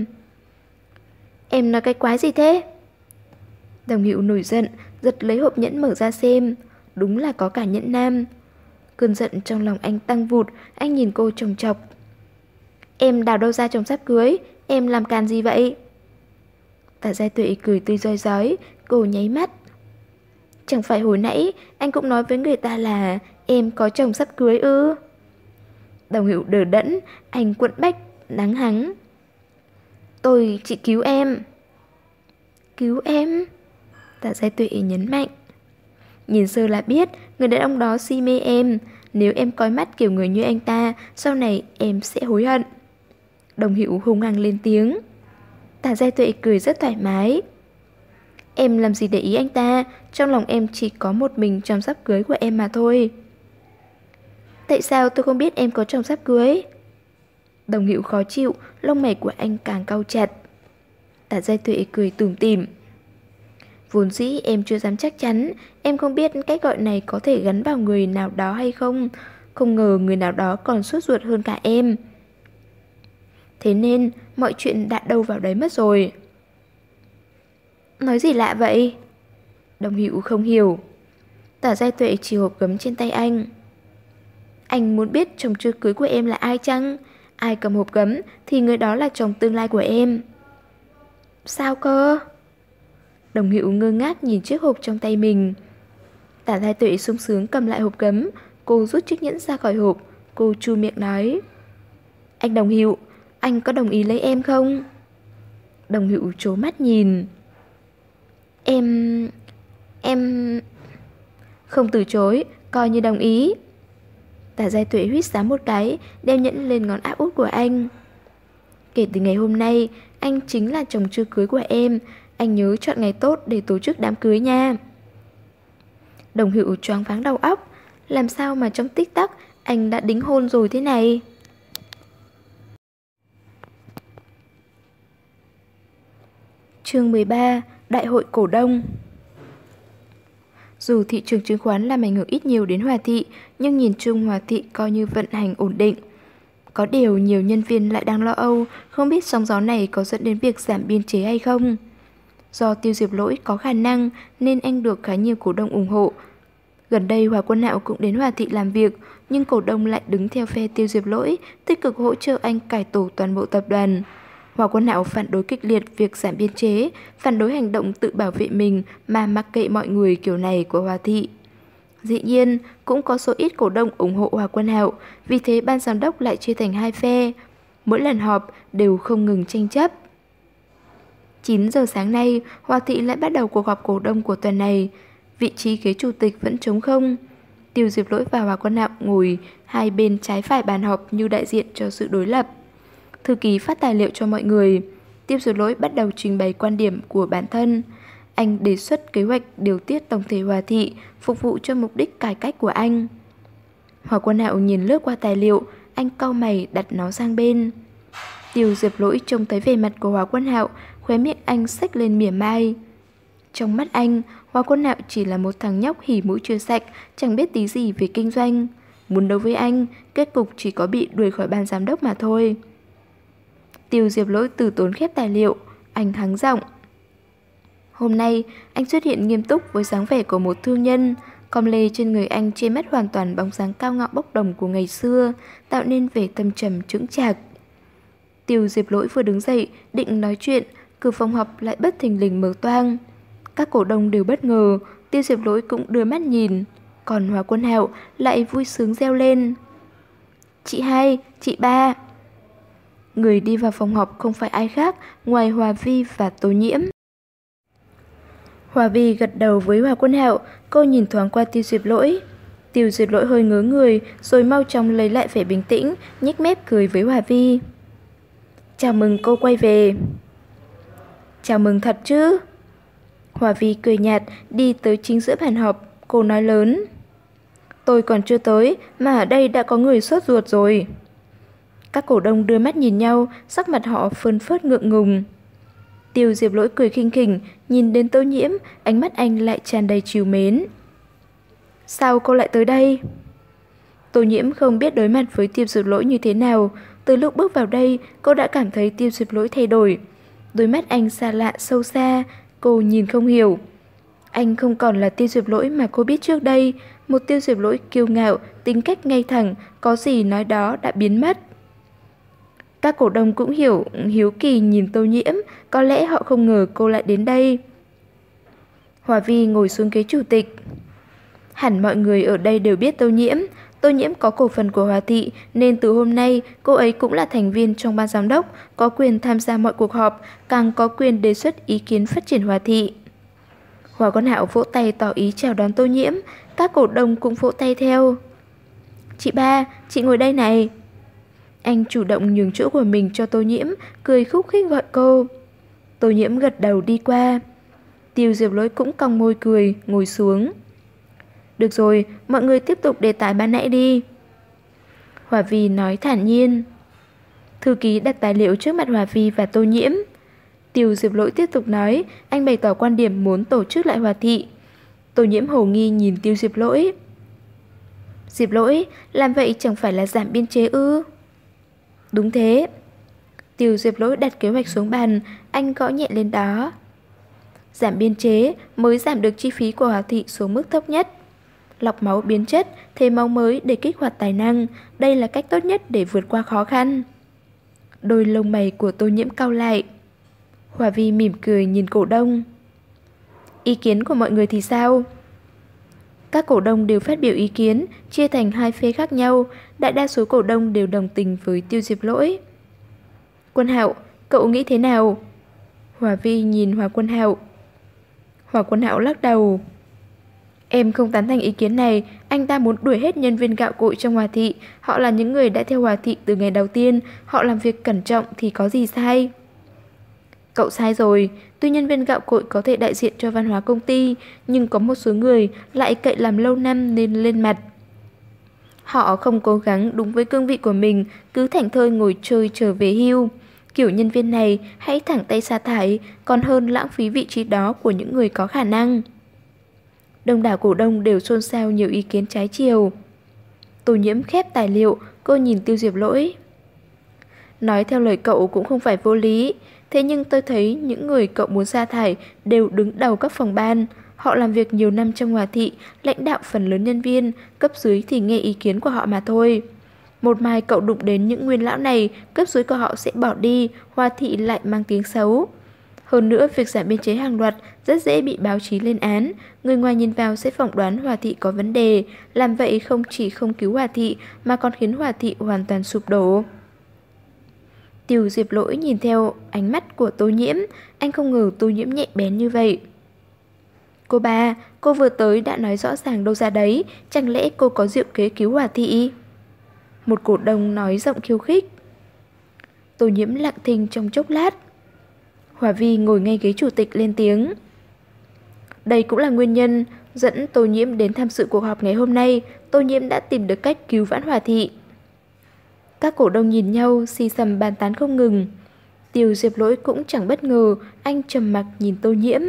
A: Em nói cái quái gì thế? Đồng Hữu nổi giận, giật lấy hộp nhẫn mở ra xem. Đúng là có cả nhẫn nam. Cơn giận trong lòng anh tăng vụt, anh nhìn cô chồng chọc. Em đào đâu ra chồng sắp cưới, em làm càn gì vậy? Tạ Giai Tuệ cười tươi rói rói, cô nháy mắt. Chẳng phải hồi nãy anh cũng nói với người ta là em có chồng sắp cưới ư? Đồng Hữu đờ đẫn, anh quẫn bách, đáng hắng. Tôi chỉ cứu em. Cứu em? Tạ Giai Tuệ nhấn mạnh. Nhìn sơ là biết người đàn ông đó si mê em. Nếu em coi mắt kiểu người như anh ta, sau này em sẽ hối hận. Đồng Hữu hung hăng lên tiếng. Tạ Giai Tuệ cười rất thoải mái. Em làm gì để ý anh ta, trong lòng em chỉ có một mình chồng sắp cưới của em mà thôi. Tại sao tôi không biết em có chồng sắp cưới? Đồng Hữu khó chịu, lông mày của anh càng cau chặt. Tạ Giai Tuệ cười tủm tỉm. Vốn dĩ em chưa dám chắc chắn, em không biết cách gọi này có thể gắn vào người nào đó hay không. Không ngờ người nào đó còn sốt ruột hơn cả em. Thế nên mọi chuyện đã đâu vào đấy mất rồi. Nói gì lạ vậy? Đồng Hữu không hiểu. Tạ Giai Tuệ chỉ hộp gấm trên tay anh. Anh muốn biết chồng chưa cưới của em là ai chăng? Ai cầm hộp gấm thì người đó là chồng tương lai của em. Sao cơ? Đồng Hữu ngơ ngác nhìn chiếc hộp trong tay mình. Tạ Giai Tuệ sung sướng cầm lại hộp gấm. cô rút chiếc nhẫn ra khỏi hộp. Cô chu miệng nói: Anh Đồng Hữu, anh có đồng ý lấy em không? Đồng Hữu trố mắt nhìn. Em... em... Không từ chối, coi như đồng ý. Tả Giai Tuệ huýt sáo một cái, đeo nhẫn lên ngón áp út của anh. Kể từ ngày hôm nay, anh chính là chồng chưa cưới của em. Anh nhớ chọn ngày tốt để tổ chức đám cưới nha. Đồng Hữu choáng váng đầu óc. Làm sao mà trong tích tắc anh đã đính hôn rồi thế này? Chương mười ba. Đại hội cổ đông. Dù thị trường chứng khoán làm ảnh hưởng ít nhiều đến Hòa Thị, nhưng nhìn chung Hòa Thị coi như vận hành ổn định. Có điều nhiều nhân viên lại đang lo âu, không biết sóng gió này có dẫn đến việc giảm biên chế hay không. Do Tiêu Diệp Lỗi có khả năng nên anh được khá nhiều cổ đông ủng hộ. Gần đây Hòa Quân Hạo cũng đến Hòa Thị làm việc, nhưng cổ đông lại đứng theo phe Tiêu Diệp Lỗi, tích cực hỗ trợ anh cải tổ toàn bộ tập đoàn. Hòa Quân Hạo phản đối kịch liệt việc giảm biên chế, phản đối hành động tự bảo vệ mình mà mặc kệ mọi người kiểu này của Hòa Thị. Dĩ nhiên, cũng có số ít cổ đông ủng hộ Hòa Quân Hạo, vì thế ban giám đốc lại chia thành hai phe. Mỗi lần họp đều không ngừng tranh chấp. chín giờ sáng nay, Hòa Thị lại bắt đầu cuộc họp cổ đông của tuần này. Vị trí ghế chủ tịch vẫn trống không. Tiêu Diệp Lỗi và Hòa Quân Hạo ngồi hai bên trái phải bàn họp như đại diện cho sự đối lập. Thư ký phát tài liệu cho mọi người. Tiêu Diệp Lỗi bắt đầu trình bày quan điểm của bản thân. Anh đề xuất kế hoạch điều tiết tổng thể Hòa Thị, phục vụ cho mục đích cải cách của anh. Hòa Quân Hạo nhìn lướt qua tài liệu, anh cau mày đặt nó sang bên. Tiêu Diệp Lỗi trông thấy vẻ mặt của Hòa Quân Hạo, khóe miệng anh xếch lên mỉa mai. Trong mắt anh, Hòa Quân Hạo chỉ là một thằng nhóc hỉ mũi chưa sạch, chẳng biết tí gì về kinh doanh. Muốn đấu với anh, kết cục chỉ có bị đuổi khỏi ban giám đốc mà thôi. Tiêu Diệp Lỗi từ tốn khép tài liệu, anh hắng giọng. Hôm nay, anh xuất hiện nghiêm túc với dáng vẻ của một thương nhân. Com lê trên người anh che mất hoàn toàn bóng dáng cao ngạo bốc đồng của ngày xưa, tạo nên vẻ thâm trầm chững chạc. Tiêu Diệp Lỗi vừa đứng dậy, định nói chuyện, cửa phòng họp lại bất thình lình mở toang. Các cổ đông đều bất ngờ, Tiêu Diệp Lỗi cũng đưa mắt nhìn. Còn Hòa Quân Hạo lại vui sướng reo lên. Chị hai, chị ba. Người đi vào phòng họp không phải ai khác ngoài Hòa Vi và Tô Nhiễm. Hòa Vi gật đầu với Hòa Quân Hạo, cô nhìn thoáng qua Tiêu Diệp Lỗi. Tiêu Diệp Lỗi hơi ngớ người, rồi mau chóng lấy lại vẻ bình tĩnh, nhếch mép cười với Hòa Vi. Chào mừng cô quay về. Chào mừng thật chứ? Hòa Vi cười nhạt, đi tới chính giữa bàn họp, cô nói lớn. Tôi còn chưa tới, mà ở đây đã có người sốt ruột rồi. Các cổ đông đưa mắt nhìn nhau, sắc mặt họ phơn phớt ngượng ngùng. Tiêu Diệp Lỗi cười khinh khỉnh, nhìn đến Tô Nhiễm, ánh mắt anh lại tràn đầy trìu mến. Sao cô lại tới đây? Tô Nhiễm không biết đối mặt với Tiêu Diệp Lỗi như thế nào. Từ lúc bước vào đây, cô đã cảm thấy Tiêu Diệp Lỗi thay đổi. Đôi mắt anh xa lạ sâu xa, cô nhìn không hiểu. Anh không còn là Tiêu Diệp Lỗi mà cô biết trước đây. Một Tiêu Diệp Lỗi kiêu ngạo, tính cách ngay thẳng, có gì nói đó đã biến mất. Các cổ đông cũng hiểu, hiếu kỳ nhìn Tô Nhiễm, có lẽ họ không ngờ cô lại đến đây. Hòa Vi ngồi xuống ghế chủ tịch. Hẳn mọi người ở đây đều biết Tô Nhiễm. Tô Nhiễm có cổ phần của Hòa Thị, nên từ hôm nay cô ấy cũng là thành viên trong ban giám đốc, có quyền tham gia mọi cuộc họp, càng có quyền đề xuất ý kiến phát triển Hòa Thị. Hòa Quân Hạo vỗ tay tỏ ý chào đón Tô Nhiễm, các cổ đông cũng vỗ tay theo. Chị ba, chị ngồi đây này. Anh chủ động nhường chỗ của mình cho Tô Nhiễm, cười khúc khích gọi cô. Tô Nhiễm gật đầu đi qua. Tiêu Diệp Lỗi cũng cong môi cười, ngồi xuống. Được rồi, mọi người tiếp tục đề tài ban nãy đi. Hòa Vi nói thản nhiên. Thư ký đặt tài liệu trước mặt Hòa Vi và Tô Nhiễm. Tiêu Diệp Lỗi tiếp tục nói, anh bày tỏ quan điểm muốn tổ chức lại Hòa Thị. Tô Nhiễm hồ nghi nhìn Tiêu Diệp Lỗi. Diệp Lỗi, làm vậy chẳng phải là giảm biên chế ư? Đúng thế. Tiêu Diệp Lỗi đặt kế hoạch xuống bàn, anh gõ nhẹ lên đó. Giảm biên chế mới giảm được chi phí của Hòa Thị xuống mức thấp nhất. Lọc máu biến chất, thêm máu mới để kích hoạt tài năng, đây là cách tốt nhất để vượt qua khó khăn. Đôi lông mày của Tô Nhiễm cau lại. Hòa Vi mỉm cười nhìn cổ đông. Ý kiến của mọi người thì sao? Các cổ đông đều phát biểu ý kiến, chia thành hai phe khác nhau, đại đa số cổ đông đều đồng tình với Tiêu Diệp Lỗi. Quân Hạo, cậu nghĩ thế nào? Hòa Vi nhìn Hòa Quân Hạo. Hòa Quân Hạo lắc đầu. Em không tán thành ý kiến này, anh ta muốn đuổi hết nhân viên gạo cội trong Hòa Thị. Họ là những người đã theo Hòa Thị từ ngày đầu tiên, họ làm việc cẩn trọng thì có gì sai. Cậu sai rồi, tuy nhân viên gạo cội có thể đại diện cho văn hóa công ty, nhưng có một số người lại cậy làm lâu năm nên lên mặt. Họ không cố gắng đúng với cương vị của mình, cứ thảnh thơi ngồi chơi trở về hưu. Kiểu nhân viên này hãy thẳng tay sa thải, còn hơn lãng phí vị trí đó của những người có khả năng. Đông đảo cổ đông đều xôn xao nhiều ý kiến trái chiều. Tô Nhiễm khép tài liệu, cô nhìn Tiêu Diệp Lỗi. Nói theo lời cậu cũng không phải vô lý, thế nhưng tôi thấy những người cậu muốn sa thải đều đứng đầu các phòng ban. Họ làm việc nhiều năm trong Hòa Thị, lãnh đạo phần lớn nhân viên, cấp dưới thì nghe ý kiến của họ mà thôi. Một mai cậu đụng đến những nguyên lão này, cấp dưới của họ sẽ bỏ đi, Hòa Thị lại mang tiếng xấu. Hơn nữa, việc giảm biên chế hàng loạt rất dễ bị báo chí lên án. Người ngoài nhìn vào sẽ phỏng đoán Hòa Thị có vấn đề. Làm vậy không chỉ không cứu Hòa Thị mà còn khiến Hòa Thị hoàn toàn sụp đổ. Tiêu Diệp Lỗi nhìn theo ánh mắt của Tô Nhiễm. Anh không ngờ Tô Nhiễm nhạy bén như vậy. Cô ba, cô vừa tới đã nói rõ ràng đâu ra đấy. Chẳng lẽ cô có diệu kế cứu Hòa Thị? Một cổ đông nói giọng khiêu khích. Tô Nhiễm lặng thinh trong chốc lát. Hòa Vi ngồi ngay ghế chủ tịch lên tiếng. Đây cũng là nguyên nhân dẫn Tô Nhiễm đến tham dự cuộc họp ngày hôm nay. Tô Nhiễm đã tìm được cách cứu vãn Hòa Thị. Các cổ đông nhìn nhau, xì xầm bàn tán không ngừng. Tiêu Diệp Lỗi cũng chẳng bất ngờ, anh trầm mặc nhìn Tô Nhiễm.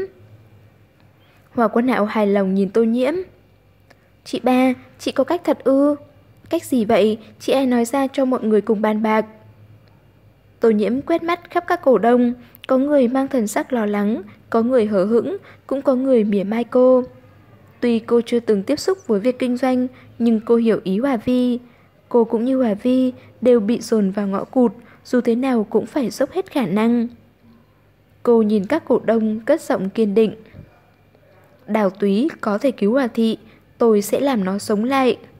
A: Hòa Quân Hạo hài lòng nhìn Tô Nhiễm. Chị ba, chị có cách thật ư? Cách gì vậy? Chị ai nói ra cho mọi người cùng bàn bạc. Tô Nhiễm quét mắt khắp các cổ đông. Có người mang thần sắc lo lắng, có người hờ hững, cũng có người mỉa mai cô. Tuy cô chưa từng tiếp xúc với việc kinh doanh, nhưng cô hiểu ý Hòa Vi. Cô cũng như Hòa Vi đều bị dồn vào ngõ cụt, dù thế nào cũng phải dốc hết khả năng. Cô nhìn các cổ đông cất giọng kiên định. Đào Túy có thể cứu Hòa Thị, tôi sẽ làm nó sống lại.